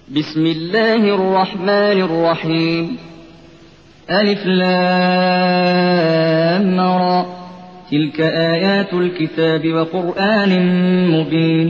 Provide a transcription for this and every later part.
بسم الله الرحمن الرحيم ألف لام را تلك آيات الكتاب وقرآن مبين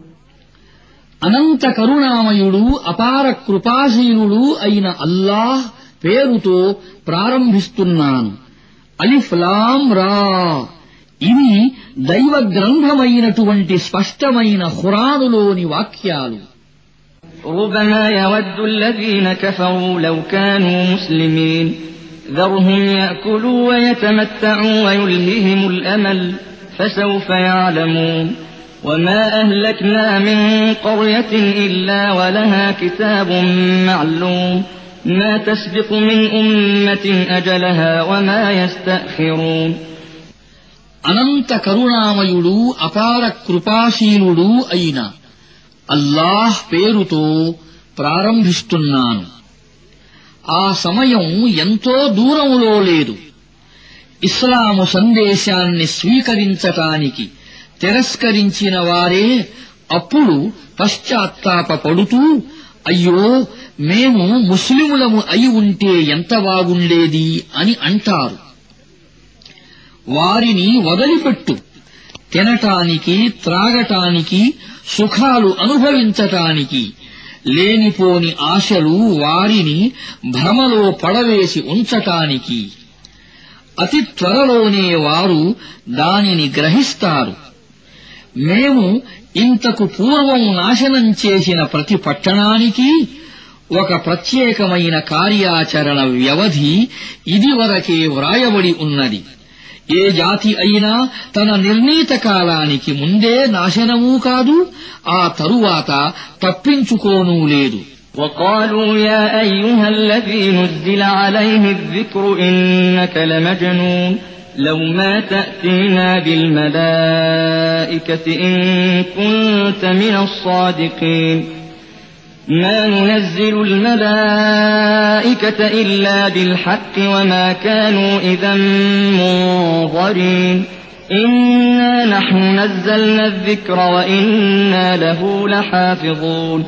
అనంత కరుణామయుడు అపార కృపాశీలుడు అయిన అల్లాహ్ పేరుతో ప్రారంభిస్తున్నాను. అలిఫ్ లామ్ రా. ఇవి దైవ గ్రంథమైనటువంటి స్పష్టమైన ఖురానులోని వాక్యాలు. ربما يود الذين كفروا لو كانوا مسلمين ذرهم يأكلوا ويتمتعوا ويلههم الأمل فسوف يعلمون وما أهلكنا من قرية إلا ولها كتاب معلوم ما تسبق من أمة أجلها وما يستأخرون అనంత కరుణామయుడు అపార కృపాశీలుడు అయిన అల్లాహ్ పేరుతో ప్రారంభిస్తున్నాను. ఆ సమయం ఎంతో దూరంలో లేదు. ఇస్లాము సందేశాన్ని స్వీకరించటానికి తిరస్కరించిన వారే అప్పుడు పశ్చాత్తాపపడుతూ, అయ్యో మేము ముస్లిములము అయి ఉంటే ఎంత బాగుండేది అని అంటారు. వారిని వదిలిపెట్టు. తినటానికి, త్రాగటానికి, సుఖాలు అనుభవించటానికి లేనిపోని ఆశలు వారిని భ్రమలో పడవేసి ఉంచటానికి అతి త్వరలోనే వారు దానిని గ్రహిస్తారు. మేము ఇంతకు పూర్వం నాశనం చేసిన ప్రతి పట్టణానికి ఒక ప్రత్యేకమైన కార్యాచరణ వ్యవధి ఇదివరకే వ్రాయబడి ఉన్నది. ఏ జాతి అయినా తన నిర్ణీత కాలానికి ముందే నాశనమూ కాదు, ఆ తరువాత తప్పించుకోనూ లేదు. وقالوا يا أيها الذي نزل عليه الذكر إنك لمجنون لو ما تأتينا بالملائكة إن كنت من الصادقين ما ننزل الملائكة إلا بالحق وما كانوا إذا منظرين إنا نحن نزلنا الذكر وإنا له لحافظون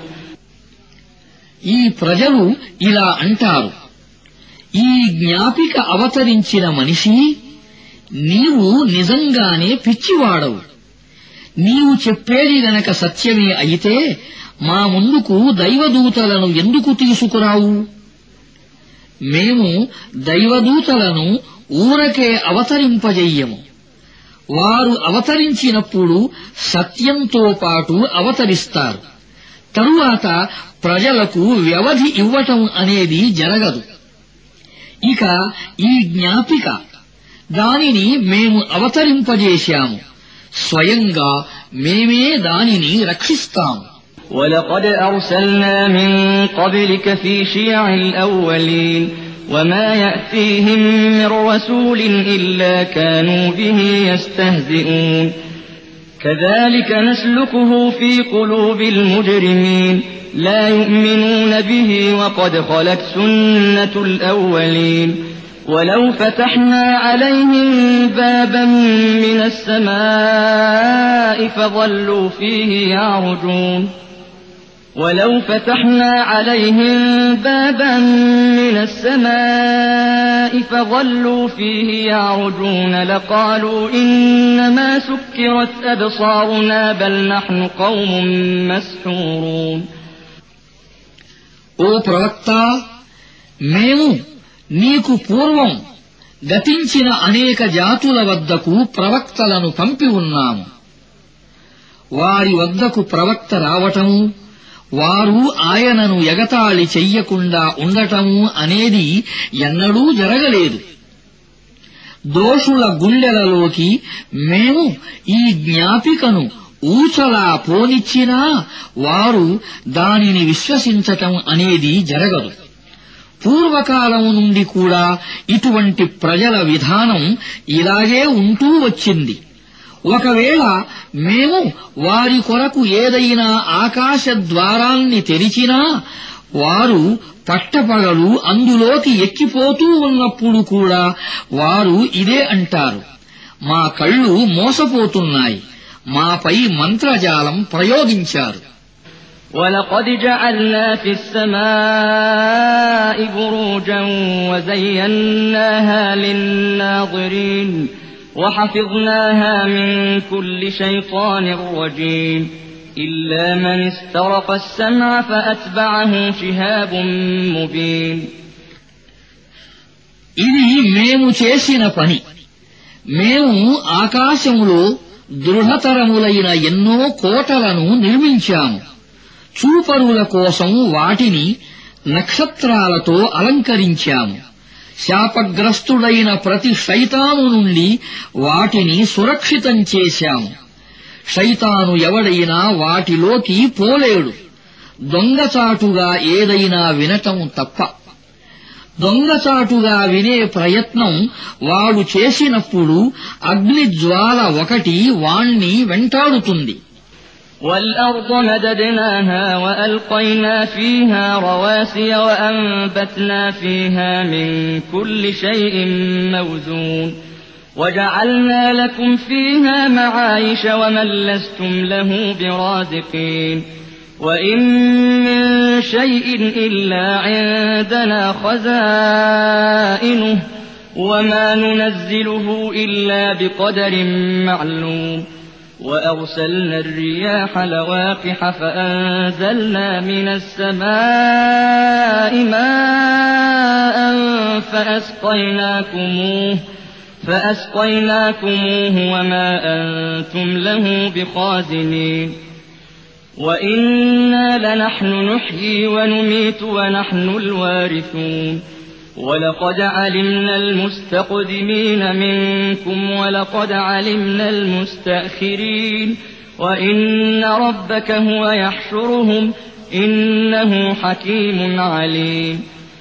ఈ ప్రజలు ఇలా అంటారు, ఈ జ్ఞాపిక అవతరించిన మనిషి, నీవు నిజంగానే పిచ్చివాడవు. నీవు చెప్పేది గనక సత్యమే అయితే మా ముందుకు దైవదూతలను ఎందుకు తీసుకురావు? మేము దైవదూతలను ఊరకే అవతరింపజెయ్యము. వారు అవతరించినప్పుడు సత్యంతో పాటు అవతరిస్తారు. తరువాత ప్రజలకు వ్యవధి ఇవ్వటం అనేది జరగదు. ఇక ఈ జ్ఞాపిక, దానిని మేము అవతరింపజేశాము. స్వయంగా మేమే దానిని రక్షిస్తాము. ولقد أرسلنا من قبلك في شيع الأولين وما يأتيهم من رسول إلا كانوا به يستهزئون كذلك نسلكه في قلوب المجرمين لا يؤمنون به وقد خلت سنة الأولين ولو فتحنا عليهم بابا من السماء فظلوا فيه يعرجون ولو فتحنا عليهم بابا من السماء فظلوا فيه يعرجون لقالوا إنما سكرت أبصارنا بل نحن قوم مسحورون ఓ ప్రవక్త, మేము నీకు పూర్వం గతించిన అనేక జాతుల వద్దకు ప్రవక్తలను పంపి ఉన్నాము. వారి వద్దకు ప్రవక్త రావటము, వారు ఆయనను ఎగతాళి చెయ్యకుండా ఉండటము అనేది ఎన్నడూ జరగలేదు. దోషుల గుండెలలోకి మేము ఈ జ్ఞాపికను ఊచలా పోనిచ్చినా వారు దానిని విశ్వసించటం అనేది జరగదు. పూర్వకాలం నుండి కూడా ఇటువంటి ప్రజల విధానం ఇలాగే ఉంటూ వచ్చింది. ఒకవేళ మేము వారి కొరకు ఏదైనా ఆకాశ ద్వారాన్ని తెరిచినా వారు పట్టపగలు అందులోకి ఎక్కిపోతూ ఉన్నప్పుడు కూడా వారు ఇదే అంటారు, మా కళ్ళు మోసపోతున్నాయి, మాపై మంత్రజాలం ప్రయోగించారు. ولقد جعلنا في السماء بروجا وزيناها للناظرين وحفظناها من كل شيطان رجيم إلا من استرق السمع فأتبعه شهاب مبين ఇది మేము చేసిన పని. మేము ఆకాశములో దృఢతరములైన ఎన్నో కోటలను నిర్మించాము. చూపరుల కోసం వాటిని నక్షత్రాలతో అలంకరించాము. శాపగ్రస్తుడైన ప్రతి శైతాను నుండి వాటిని సురక్షితం చేశాము. శైతాను ఎవడైనా వాటిలోకి పోలేడు, దొంగచాటుగా ఏదైనా వినటం తప్ప. దొంగచాటుగా వినే ప్రయత్నం వాడు చేసినప్పుడు అగ్నిజ్వాల ఒకటి వాణ్ణి వెంటాడుతుంది. والأرض مددناها وألقينا فيها رواسي وأنبتنا فيها من كل شيء موزون وجعلنا لكم فيها معايش ومن لستم له برازقين وإن من شيء إلا عندنا خزائنه وما ننزله إلا بقدر معلوم وأرسلنا الرياح لواقح فأنزلنا من السماء ماء فأسقيناكموه وما أنتم له بخازنين وإنا لنحن نحيي ونميت ونحن الوارثون ولقد علمنا المستقدمين منكم ولقد علمنا المستأخرين وإن ربك هو يحشرهم إنه حكيم عليم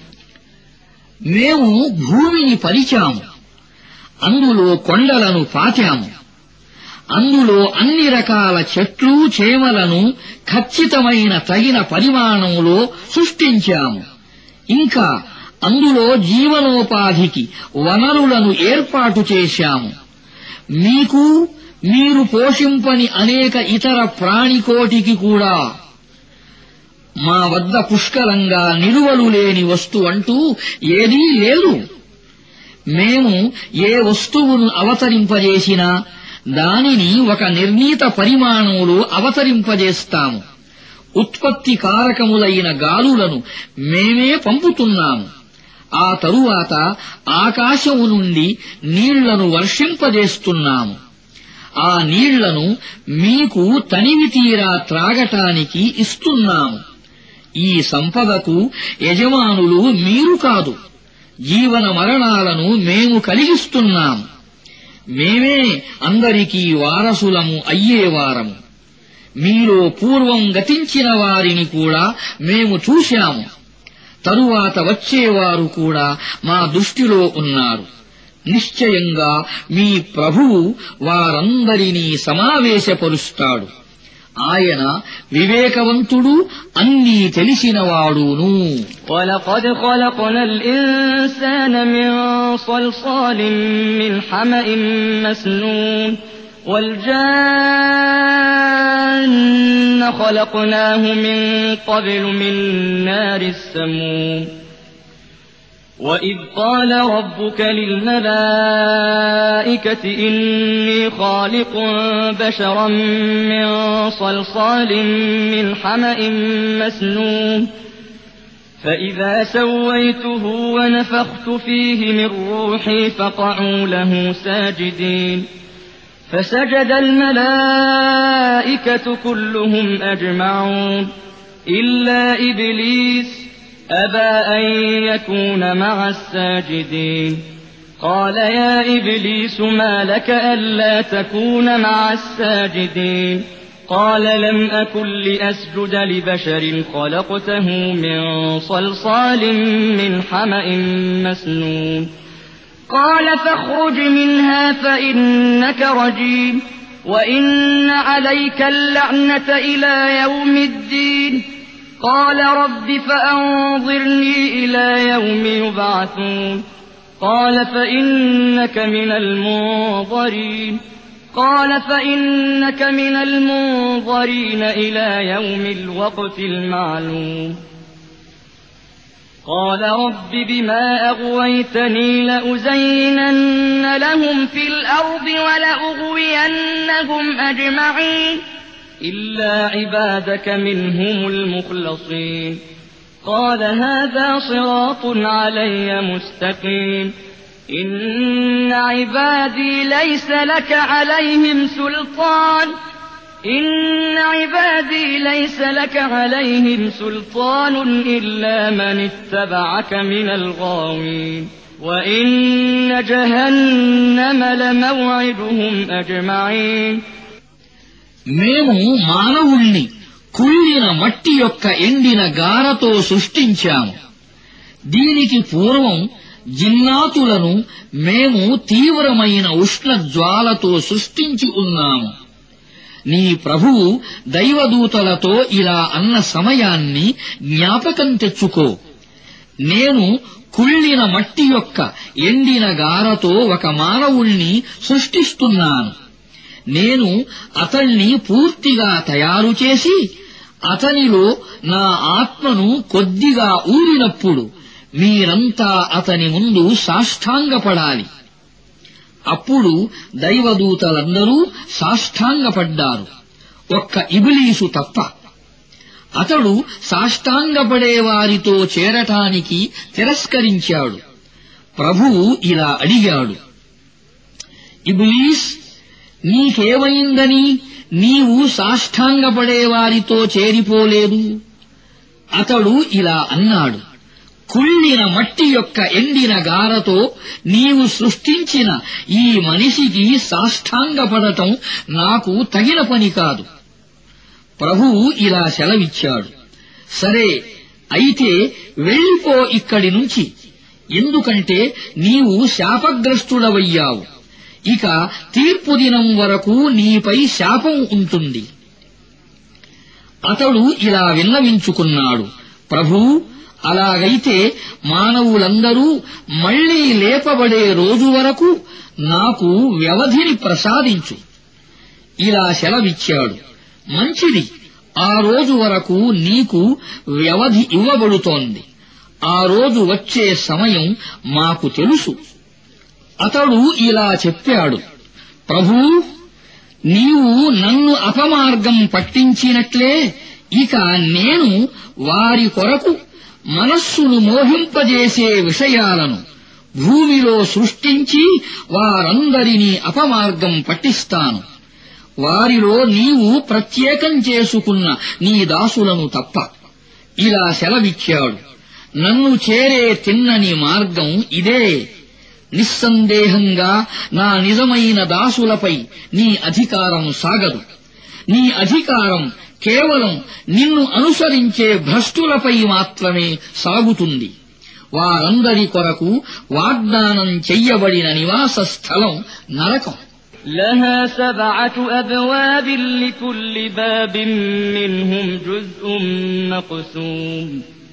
మేము భూమిని పరిచాము, అందులో కొండలను పాతాము, అందులో అన్ని రకాల చెట్లు చేమలను ఖచ్చితమైన తగిన పరిమాణంలో సృష్టించాము. ఇంకా అందులో జీవనోపాధికి వనరులను ఏర్పాటు చేశాము. మీకు మీరు పోషింపని అనేక ఇతర ప్రాణికోటికి కూడా మా వద్ద పుష్కలంగా నిలువలు లేని వస్తువంటూ ఏదీ లేదు. మేము ఏ వస్తువును అవతరింపజేసినా దానిని ఒక నిర్ణీత పరిమాణంలో అవతరింపజేస్తాము. ఉత్పత్తి కారకములైన గాలులను మేమే పంపుతున్నాము. ఆ తరువాత ఆకాశము నుండి నీళ్లను వర్షింపజేస్తున్నాము. ఆ నీళ్లను మీకు తనివి తీరా త్రాగటానికి ఇస్తున్నాము. ఈ సంపదకు యజమానులు మీరు కాదు. జీవన మరణాలను మేము కలిగిస్తున్నాము. మేమే అందరికీ వారసులము అయ్యేవారము. మీలో పూర్వం గతించిన వారిని కూడా మేము చూశాము. తరువాత వచ్చేవారు కూడా మా దృష్టిలో ఉన్నారు. నిశ్చయంగా మీ ప్రభువు వారందరినీ సమావేశపరుస్తాడు. ఆయన వివేకవంతుడు, అన్నీ తెలిసినవాడును. وَلَقَدْ خَلَقْنَا الْإِنسَانَ مِنْ صَلْصَالٍ مِنْ حَمَإٍ مَسْنُونٍ وَالْجَانَّ خَلَقْنَاهُ مِنْ قَبْلُ مِنْ نَارِ السَّمُومِ وَإِذْ قَالَ رَبُّكَ لِلْمَلَائِكَةِ إِنِّي خَالِقٌ بَشَرًا مِنْ صَلْصَالٍ مِنْ حَمَإٍ مَسْنُونٍ فَإِذَا سَوَّيْتُهُ وَنَفَخْتُ فِيهِ مِنْ رُوحِي فَقَعُوا لَهُ سَاجِدِينَ فَسَجَدَ الْمَلَائِكَةُ كُلُّهُمْ أَجْمَعُونَ إِلَّا إِبْلِيسَ أَبَى أَن يَكُونَ مَعَ السَّاجِدِينَ قَالَ يَا إِبْلِيسُ مَا لَكَ أَلَّا تَكُونَ مَعَ السَّاجِدِينَ قَالَ لَمْ أَكُن لِّأَسْجُدَ لِبَشَرٍ خَلَقْتَهُ مِن صَلْصَالٍ مِّنْ حَمَإٍ مَّسْنُونٍ قَالَ فَاخْرُجْ مِنْهَا فَإِنَّكَ رَجِيمٌ وَإِنَّ عَلَيْكَ اللَّعْنَةَ إِلَىٰ يَوْمِ الدِّينِ قَالَ رَبِّ فَأَنظِرْنِي إِلَىٰ يَوْمِ يُبْعَثُونَ قَالَ فَإِنَّكَ مِنَ الْمُنظَرِينَ قال فإنك من المنظرين إلى يوم الوقت المعلوم قال رب بما أغويتني لأزينن لهم في الأرض ولأغوينهم أجمعين إلا عبادك منهم المخلصين قال هذا صراط علي مستقيم إن عبادي ليس لك عليهم سلطان إلا من اتبعك من الغاوين وإن جهنم لموعدهم أجمعين మేము మానవుణ్ణి కుళ్ళిన మట్టి యొక్క ఎండిన గారతో సృష్టించాము. దీనికి పూర్వం జిన్నాతులను మేము తీవ్రమైన ఉష్ణ జ్వాలతో సృష్టించి ఉన్నాము. నీ ప్రభువు దైవదూతలతో ఇలా అన్న సమయాన్ని జ్ఞాపకం తెచ్చుకో. నేను కుళ్ళిన మట్టి యొక్క ఎండిన గారతో ఒక మానవుణ్ణి సృష్టిస్తున్నాను. నేను అతణ్ణి పూర్తిగా తయారు చేసి అతనిలో నా ఆత్మను కొద్దిగా ఊరినప్పుడు మీరంతా అతని ముందు సాష్టాంగపడాలి. అప్పుడు దైవదూతలందరూ సాష్టాంగపడ్డారు, ఒక్క ఇబ్లీసు తప్ప. అతడు సాష్టాంగపడేవారితో చేరటానికి తిరస్కరించాడు. ప్రభువు ఇలా అడిగాడు, ఇబ్లీస్, నీకేమైందని నీవు సాష్టాంగపడేవారితో చేరిపోలేదు? అతడు ఇలా అన్నాడు, కుళ్ళిన మట్టి యొక్క ఎండిన గారతో నీవు సృష్టించిన ఈ మనిషికి సాష్టాంగపడటం నాకు తగిన పని కాదు. ప్రభువు ఇలా సెలవిచ్చాడు, సరే, అయితే వెళ్ళిపో ఇక్కడి నుంచి, ఎందుకంటే నీవు శాపగ్రస్తుడవయ్యావు. ఇక తీర్పు దినం వరకు నీపై శాపం ఉంటుంది. అతడు ఇలా విన్నవించుకున్నాడు, ప్రభూ, అలాగైతే మానవులందరూ మళ్లీ లేపబడే రోజు వరకు నాకు వ్యవధిని ప్రసాదించు. ఇలా సెలవిచ్చాడు, మంచిది, ఆ రోజు వరకు నీకు వ్యవధి ఇవ్వబడుతోంది. ఆ రోజు వచ్చే సమయం మాకు తెలుసు. అతడు ఇలా చెప్పాడు, ప్రభూ, నీవు నన్ను అపమార్గం పట్టించినట్లే ఇక నేను వారి కొరకు మనస్సును మోహింపజేసే విషయాలను భూమిలో సృష్టించి వారందరినీ అపమార్గం పట్టిస్తాను, వారిలో నీవు ప్రత్యేకం చేసుకున్న నీ దాసులను తప్ప. ఇలా సెలవిచ్చాడు, నన్ను చేరే తిన్నని మార్గం ఇదే. నిస్సందేహంగా నా నిజమైన దాసులపై నీ అధికారం సాగదు. నీ అధికారం కేవలం నిన్ను అనుసరించే భ్రష్టులపై మాత్రమే సాగుతుంది. వారందరి కొరకు వాగ్దానం చెయ్యబడిన నివాస స్థలం నరకం. لها 7 أبواب لكل باب منهم جزء مقسوم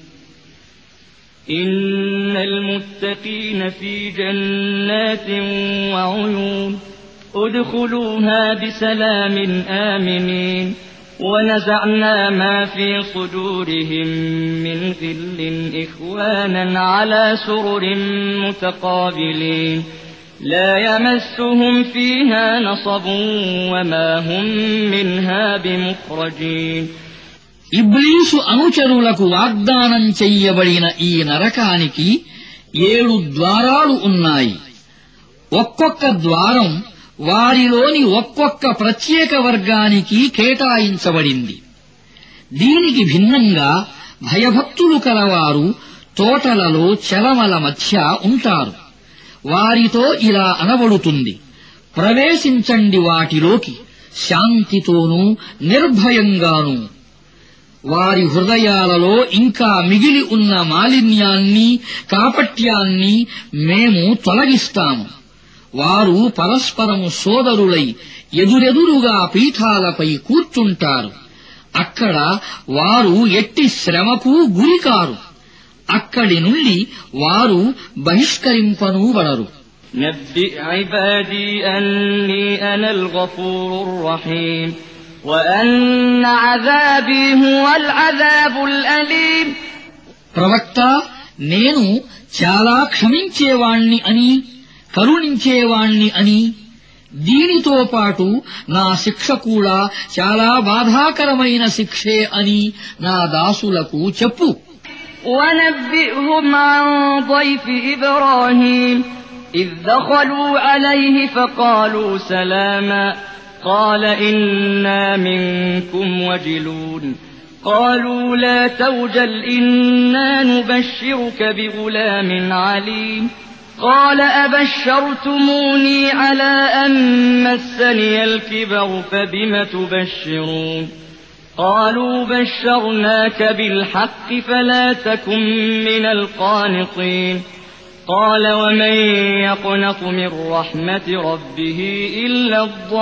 إن المتقين في جنات وعيون ادخلوها بسلام آمنين ونزعنا ما في صدورهم من غل إخوانا على سرر متقابلين لا يمسهم فيها نصب وما هم منها بمخرجين. ఇబ్లీసు అనుచరులకు వాగ్దానం చెయ్యబడిన ఈ నరకానికి 7 ద్వారాలు ఉన్నాయి. ఒక్కొక్క ద్వారం వారిలోని ఒక్కొక్క ప్రత్యేక వర్గానికి కేటాయించబడింది. దీనికి భిన్నంగా భయభక్తులు కలవారు తోటలలో చెలమల మధ్య ఉంటారు. వారితో ఇలా అనబడుతుంది, ప్రవేశించండి వాటిలోకి శాంతితోనూ నిర్భయంగానూ. వారి హృదయాలలో ఇంకా మిగిలి ఉన్న మాలిన్యాన్ని, కాపట్యాన్ని మేము తొలగిస్తాము. వారు పరస్పరము సోదరులై ఎదురెదురుగా పీఠాలపై కూర్చుంటారు. అక్కడ వారు ఎట్టి శ్రమకు గురికారు. అక్కడి నుండి వారు బహిష్కరింపనూబడరు. نبئ عبادي أني أنا الغفور الرحيم وأن عذابي هو العذاب الأليم. ప్రవక్త, నేను చాలా క్షమించేవాణ్ణి అని, కరుణించేవాణ్ణి అని, దీనితో పాటు నా శిక్ష కూడా చాలా బాధాకరమైన శిక్షే అని నా దాసులకు చెప్పు. وَنَبِّئْهُمْ عَنْ ضَيْفِ إِبْرَاهِيمَ إِذْ دَخَلُوا عَلَيْهِ فَقَالُوا سَلَامًا قَالَ إِنَّا مِنكُمْ وَجِلُونَ قَالُوا لَا تَوْجَلْ إِنَّا نُبَشِّرُكَ بِغُلَامٍ عَلِيمٍ قَالَ أَبَشَّرْتُمُونِي عَلَىٰ أَن مَّسَّنِيَ الْكِبَرُ فَبِمَ تُبَشِّرُونَ قَالُوا بَشَّرْنَاكَ بِالْحَقِّ فَلَا تَكُن مِّنَ الْقَانِطِينَ قَالَ وَمَن يَقْنَطُ مِن رَّحْمَةِ رَبِّهِ إِلَّا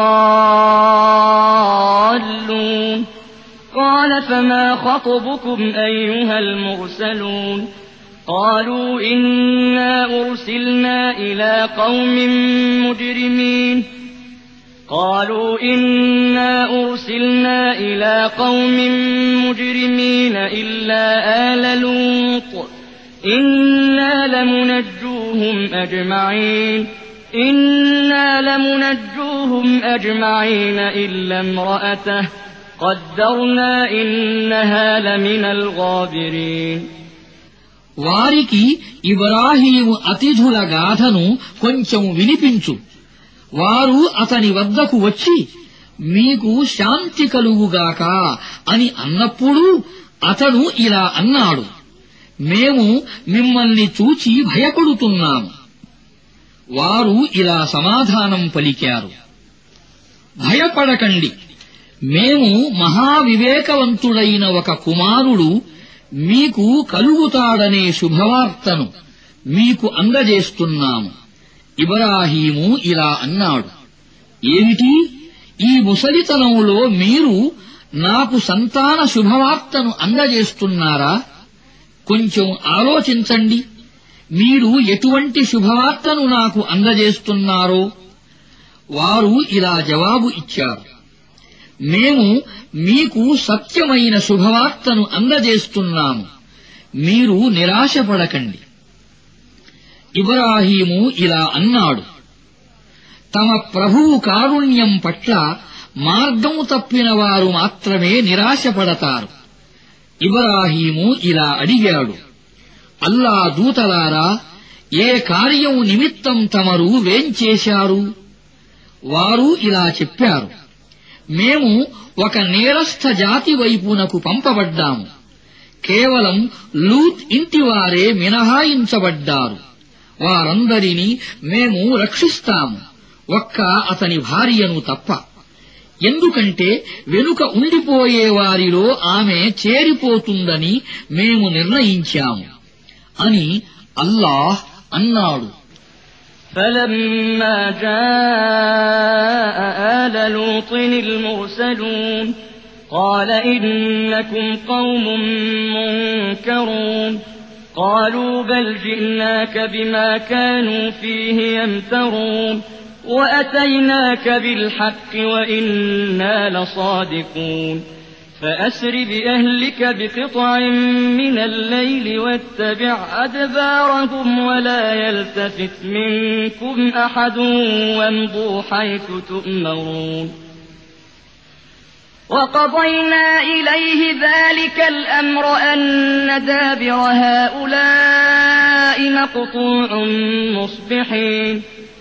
الضَّالُّونَ قَالَ فَمَا خَطْبُكُمْ أَيُّهَا الْمُرْسَلُونَ قَالُوا إِنَّا أُرْسِلْنَا إِلَىٰ قَوْمٍ مُّجْرِمِينَ إِلَّا آلَ لُوطٍ إِنَّا لَمُنَجُّوهُمْ أَجْمَعِينَ إِلَّا امْرَأَتَهُ قَدَّرْنَا إِنَّهَا لَمِنَ الْغَابِرِينَ. వారికి ఇబ్రాహీము అతిథుల గాథను కొంచెం వినిపించు. వారు అతని వద్దకు వచ్చి, మీకు శాంతి కలుగుగాక అని అన్నప్పుడు అతను ఇలా అన్నాడు, మేము మిమ్మల్ని చూచి భయపడుతున్నాము. వారు ఇలా సమాధానం పలికారు, భయపడకండి, మేము మహావివేకవంతుడైన ఒక కుమారుడు మీకు కలుగుతాడనే శుభవార్తను మీకు అందజేస్తున్నాము. ఇబ్రాహీము ఇలా అన్నాడు, ఏమిటి, ఈ ముసలితనంలో మీరు నాకు సంతాన శుభవార్తను అందజేస్తున్నారా? కొంచెం ఆలోచించండి, మీరు ఎటువంటి శుభవార్తను నాకు అందజేస్తున్నారో. వారు ఇలా జవాబు ఇచ్చారు, మేము మీకు సత్యమైన శుభవార్తను అందజేస్తున్నాము, మీరు నిరాశపడకండి. ఇబ్రాహీము ఇలా అన్నాడు, తమ ప్రభువు కారుణ్యం పట్ల మార్గం తప్పిన వారు మాత్రమే నిరాశపడతారు. ఇబ్రాహీము ఇలా అడిగాడు, అల్లా దూతలారా, ఏ కార్యం నిమిత్తం తమరు వేంచేశారు? వారు ఇలా చెప్పారు, మేము ఒక నేరస్థ జాతి వైపునకు పంపబడ్డాము. కేవలం లూత్ ఇంటివారే మినహాయించబడ్డారు. వారందరినీ మేము రక్షిస్తాము, ఒక్క అతని భార్యను తప్ప. ఎందుకంటే వెనుక ఉండిపోయే వారిలో ఆమె చేరిపోతుందని మేము నిర్ణయించాము అని అల్లాహ్ అన్నాడు. فَلَمَّا جَاءَ آلَ لُوطٍ الْمُرْسَلُونَ قَالَ إِنَّكُمْ قَوْمٌ مُّنكَرُونَ قَالُوا بَلْ جِئْنَاكَ بِمَا كَانُوا فِيهِ يَمْتَرُونَ وَأَتَيْنَاكَ بِالْحَقِّ وَإِنَّا لَصَادِقُونَ فَأَسْرِ بِأَهْلِكَ بِقِطْعٍ مِّنَ اللَّيْلِ وَاتَّبِعْ أَدْبَارَهُمْ وَلَا يَلْتَفِتْ مِنكُمْ أَحَدٌ وَامْضُوا حَيْثُ تُؤْمَرُونَ وَقَضَيْنَا إِلَيْهِ ذَلِكَ الْأَمْرَ أَنَّ دَابِرَ هَٰؤُلَاءِ مَقْطُوعٌ مُصْبِحِينَ.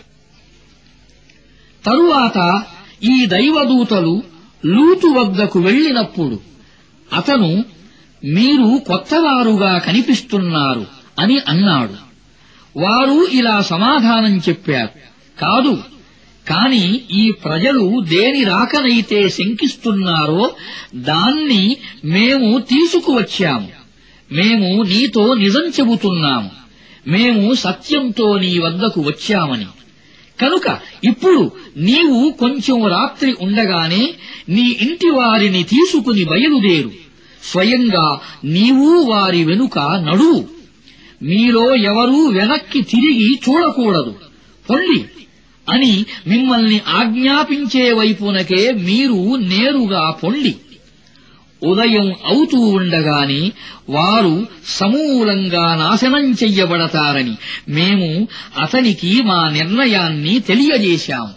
తరువాత ఈ దైవదూతలు లూతు వద్దకు వెళ్లినప్పుడు అతను, మీరు కొత్తవారుగా కనిపిస్తున్నారు అని అన్నాడు. వారు ఇలా సమాధానం చెప్పారు, కాదు, కాని ఈ ప్రజలు దేని రాకనైతే శంకిస్తున్నారో దాన్ని మేము తీసుకువచ్చాము. మేము నీతో నిజం చెబుతున్నాము, మేము సత్యంతో నీ వద్దకు వచ్చామని. కనుక ఇప్పుడు నీవు కొంచెం రాత్రి ఉండగానే నీ ఇంటి వారిని తీసుకుని బయలుదేరు. స్వయంగా నీవు వారి వెనుక నడువు. మీలో ఎవరూ వెనక్కి తిరిగి చూడకూడదు. పొండి అని మిమ్మల్ని ఆజ్ఞాపించే వైపునకే మీరు నేరుగా పొండి. ఉదయం అవుతూ ఉండగానే వారు సమూలంగా నాశనం చెయ్యబడతారని మేము అతనికి మా నిర్ణయాన్ని తెలియజేశాము.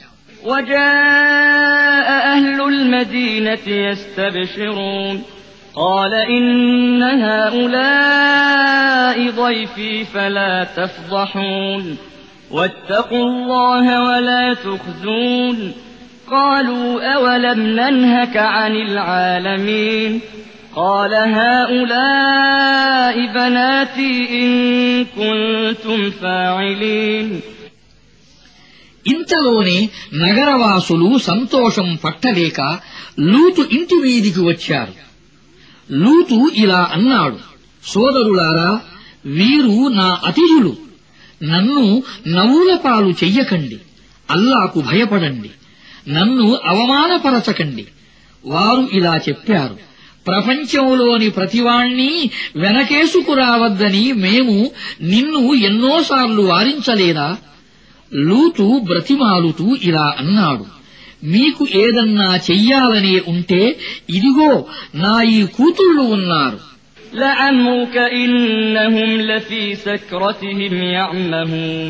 وجاء أهل المدينة يستبشرون قال إن هؤلاء ضيفي فلا تفضحون واتقوا الله ولا تخزون قالوا أولم ننهك عن العالمين قال هؤلاء بناتي إن كنتم فاعلين. ఇంతలోనే నగరవాసులు సంతోషం పట్టలేక లూతు ఇంటి మీదికి వచ్చారు. లూతు ఇలా అన్నాడు, సోదరులారా, వీరు నా అతిథులు. నన్ను నవ్వులపాలు చెయ్యకండి. అల్లాకు భయపడండి. నన్ను అవమానపరచకండి. వారు ఇలా చెప్పారు, ప్రపంచంలోని ప్రతివాణ్ణీ వెనకేసుకురావద్దని మేము నిన్ను ఎన్నోసార్లు వారించలేదా? లూతు బ్రతిమాలుతూ ఇలా అన్నాడు, మీకు ఏదన్నా చెయ్యాలనే ఉంటే ఇదిగో నా ఈ కూతుళ్లు ఉన్నారు. لعمرك إنهم لفي سكرتهم يعمهون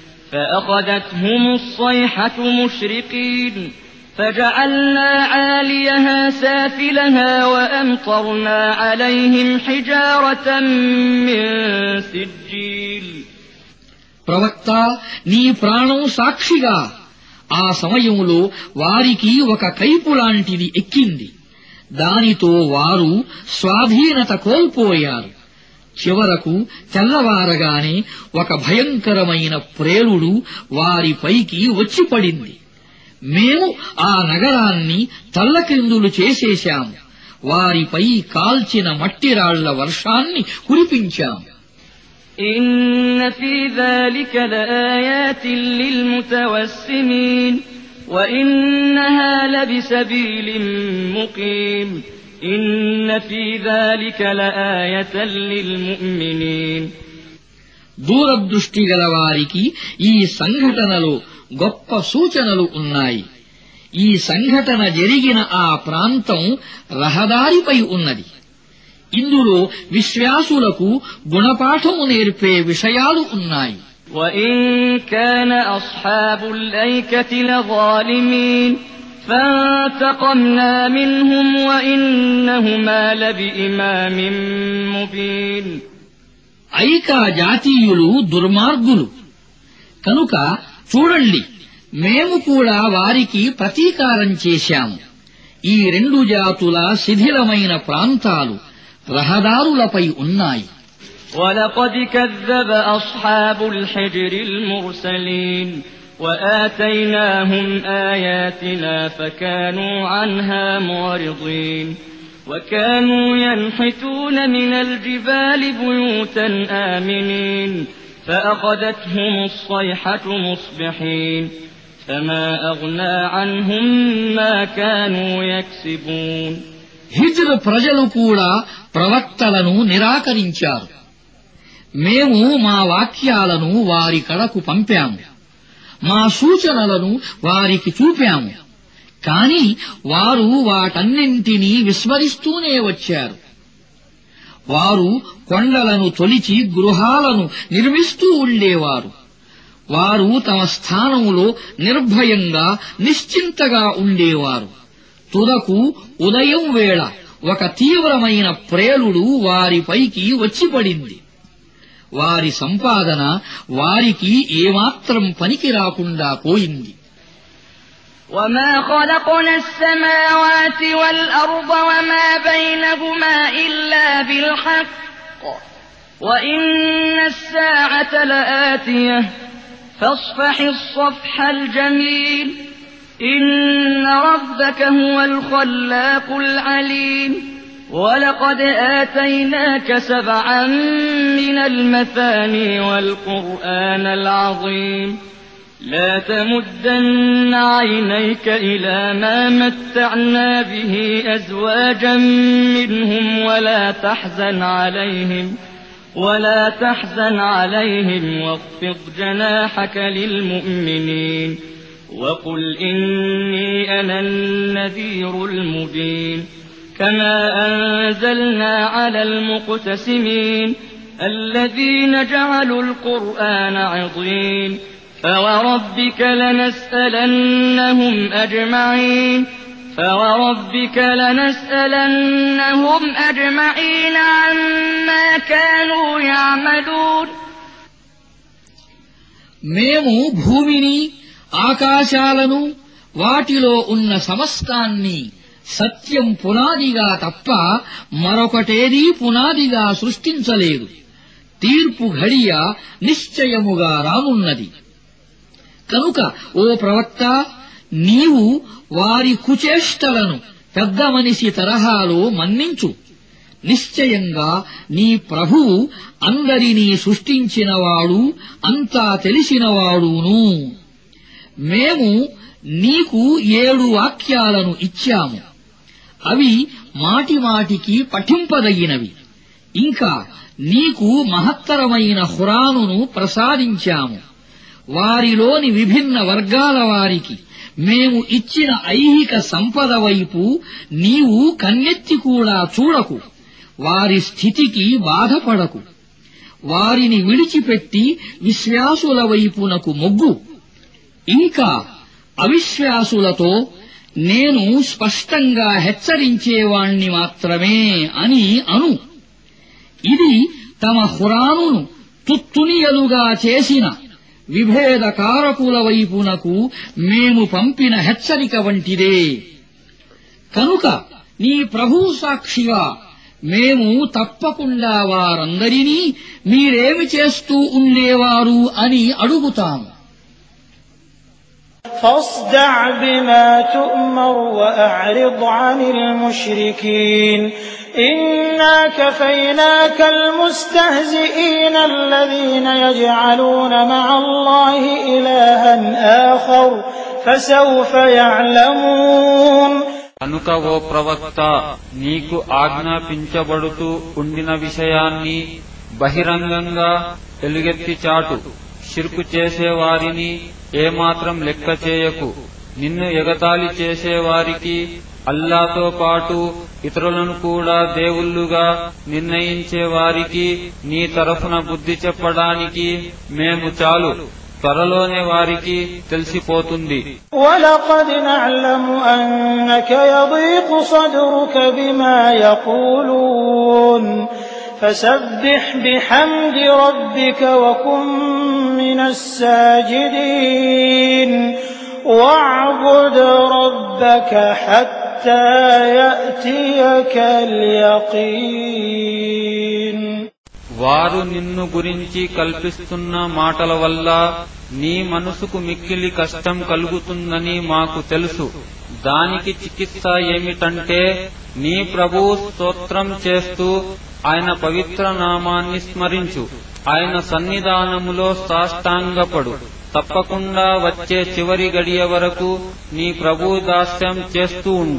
فأخذتهم الصيحة مشرقين فجعلنا عاليها سافلها وأمطرنا عليهم حجارة من سجيل. ప్రవక్త, నీ ప్రాణం సాక్షిగా ఆ సమయంలో వారికి ఒక కైపులాంటిది ఎక్కింది. దానితో వారు స్వాధీనత కోల్పోయారు. చివరకు తెల్లవారగానే ఒక భయంకరమైన ప్రేలుడు వారిపైకి వచ్చిపడింది. మేము ఆ నగరాన్ని తల్లకిందులు చేసేశాము. వారిపై కాల్చిన మట్టిరాళ్ల వర్షాన్ని కురిపించాము. إن في ذلك لآيات للمتوسمين وإنها لبسبيل مقيم إن في ذلك لآية للمؤمنين. దూరదృష్టి గల వారికి ఈ సంఘటనలో గొప్ప సూచనలు ఉన్నాయి. ఈ సంఘటన జరిగిన ఆ ప్రాంతం రహదారిపై ఉన్నది. ఇందులో విశ్వాసులకు గుణపాఠము నేర్పే విషయాలు ఉన్నాయి. وإن كان أصحاب الأيكة لظالمين فانتقمنا منهم وإنهما لبإمام مبين. ఐకా జాతీయులు దుర్మార్గులు కనుక చూడండి, మేము కూడా వారికి ప్రతీకారం చేశాము. ఈ రెండు జాతుల శిథిలమైన ప్రాంతాలు రహదారులపై ఉన్నాయి. ولقد كذب أصحاب الحجر المرسلين وآتيناهم آياتنا فكانوا عنها معرضين وكانوا ينحتون من الجبال بيوتا آمنين فأخذتهم الصيحة مصبحين فما أغنى عنهم ما كانوا يكسبون. హిజ్ర్ ప్రజలు కూడా ప్రవక్తలను నిరాకరించారు. మేము మా వాక్యాలను వారి కడకు పంపాము, మా సూచనలను వారికి చూపాము. కాని వారు వాటన్నింటినీ విస్మరిస్తూనే వచ్చారు. వారు కొండలను తొలిచి గృహాలను నిర్మిస్తూ ఉండేవారు. వారు తమ స్థానంలో నిర్భయంగా నిశ్చింతగా ఉండేవారు. తుదకు ఉదయం వేళ ఒక తీవ్రమైన ప్రేలుడు వారిపైకి వచ్చిపడింది. వారి సంపాదన వారికి ఏమాత్రం పనికి రాకుండా పోయింది. وما خلقنا السماوات والأرض وما بينهما إلا بالحق وإن الساعة لآتية فاصفح الصفح الجميل إن ربك هو الخلاق العليم ولقد آتيناك 7 من المثاني والقرآن العظيم لا تمدن عينيك إلى ما متعنا به أزواجا منهم ولا تحزن عليهم ولا تحزن عليهم واخفض جناحك للمؤمنين وقل إني أنا النذير المبين كما أنزلنا على المقتسمين الذين جعلوا القرآن عضين فوربك لنسألنهم أجمعين عما كانوا يعملون మేము భూమిని ఆకాశాలను వాటిలో ఉన్న సమస్తాన్ని సత్యం పునాదిగా తప్ప మరొకటేదీ పునాదిగా సృష్టించలేదు. తీర్పు ఘడియ నిశ్చయముగా రానున్నది. కనుక ఓ ప్రవక్త, నీవు వారి కుచేష్టలను పెద్ద మనిషి తరహాలో మన్నించు. నిశ్చయంగా నీ ప్రభువు అందరినీ సృష్టించినవాడు, అంతా తెలిసినవాడును. మేము నీకు 7 వాక్యాలను ఇచ్చాము. అవి మాటిమాటికి పఠింపదగినవి. ఇంకా నీకు మహత్తరమైన ఖురానును ప్రసాదించాము. వారిలోని విభిన్న వర్గాల వారికి మేము ఇచ్చిన ఐహిక సంపద వైపు నీవు కన్నెత్తి కూడా చూడకు. వారి స్థితికి బాధపడకు. వారిని విడిచిపెట్టి విశ్వాసుల వైపునకు మొగ్గు. ఇంకా అవిశ్వాసులతో నేను స్పష్టంగా హెచ్చరించేవాణ్ణి మాత్రమే అని అను. ఇది తమ ఖురానును తుత్తునియలుగా చేసిన విభేదకారకుల వైపునకు మేము పంపిన హెచ్చరిక వంటిదే. కనుక నీ ప్రభువు సాక్షిగా మేము తప్పకుండా వారందరినీ మీరేమి చేస్తూ ఉండేవారు అని అడుగుతాము. فاصدع بما تؤمر وأعرض عن المشركين إنا كفيناك المستهزئين الذين يجعلون مع الله إلها آخر فسوف يعلمون. కనుక ఓ ప్రవక్త, నీకు ఆజ్ఞాపించబడుతూ ఉండిన విషయాన్ని బహిరంగంగా ఎలుగెత్తి చాటు. షిర్కు చేసేవారిని ఏమాత్రం లెక్క చేయకు. నిన్ను ఎగతాళి చేసేవారికి అల్లాతో పాటు ఇతరులను కూడా దేవుళ్లుగా నిర్ణయించే వారికి నీ తరఫున బుద్ధి చెప్పడానికి మేము చాలు. త్వరలోనే వారికి తెలిసిపోతుంది. وَلَقَدْ نَعْلَمُ أَنَّكَ يَضِيقُ صَدْرُكَ بِمَا يَقُولُونَ فَسَبِّحْ بِحَمْدِ رَبِّكَ وَكُن مِّنَ السَّاجِدِينَ وَاعْبُدْ رَبَّكَ حَتَّى يَأْتِيَكَ الْيَقِينُ. వారు నిన్ను గురించి కల్పిస్తున్న మాటల వల్ల నీ మనసుకు మిక్కిలి కష్టం కలుగుతుందని మాకు తెలుసు. దానికి చికిత్స ఏమిటంటే నీ ప్రభువు స్తోత్రం చేస్తూ ఆయన పవిత్ర నామాన్ని స్మరించు. ఆయన సన్నిధానములో సాష్టాంగపడు. తప్పకుండా వచ్చే చివరి గడియ వరకు నీ ప్రభువు దాస్యం చేస్తూ ఉండు.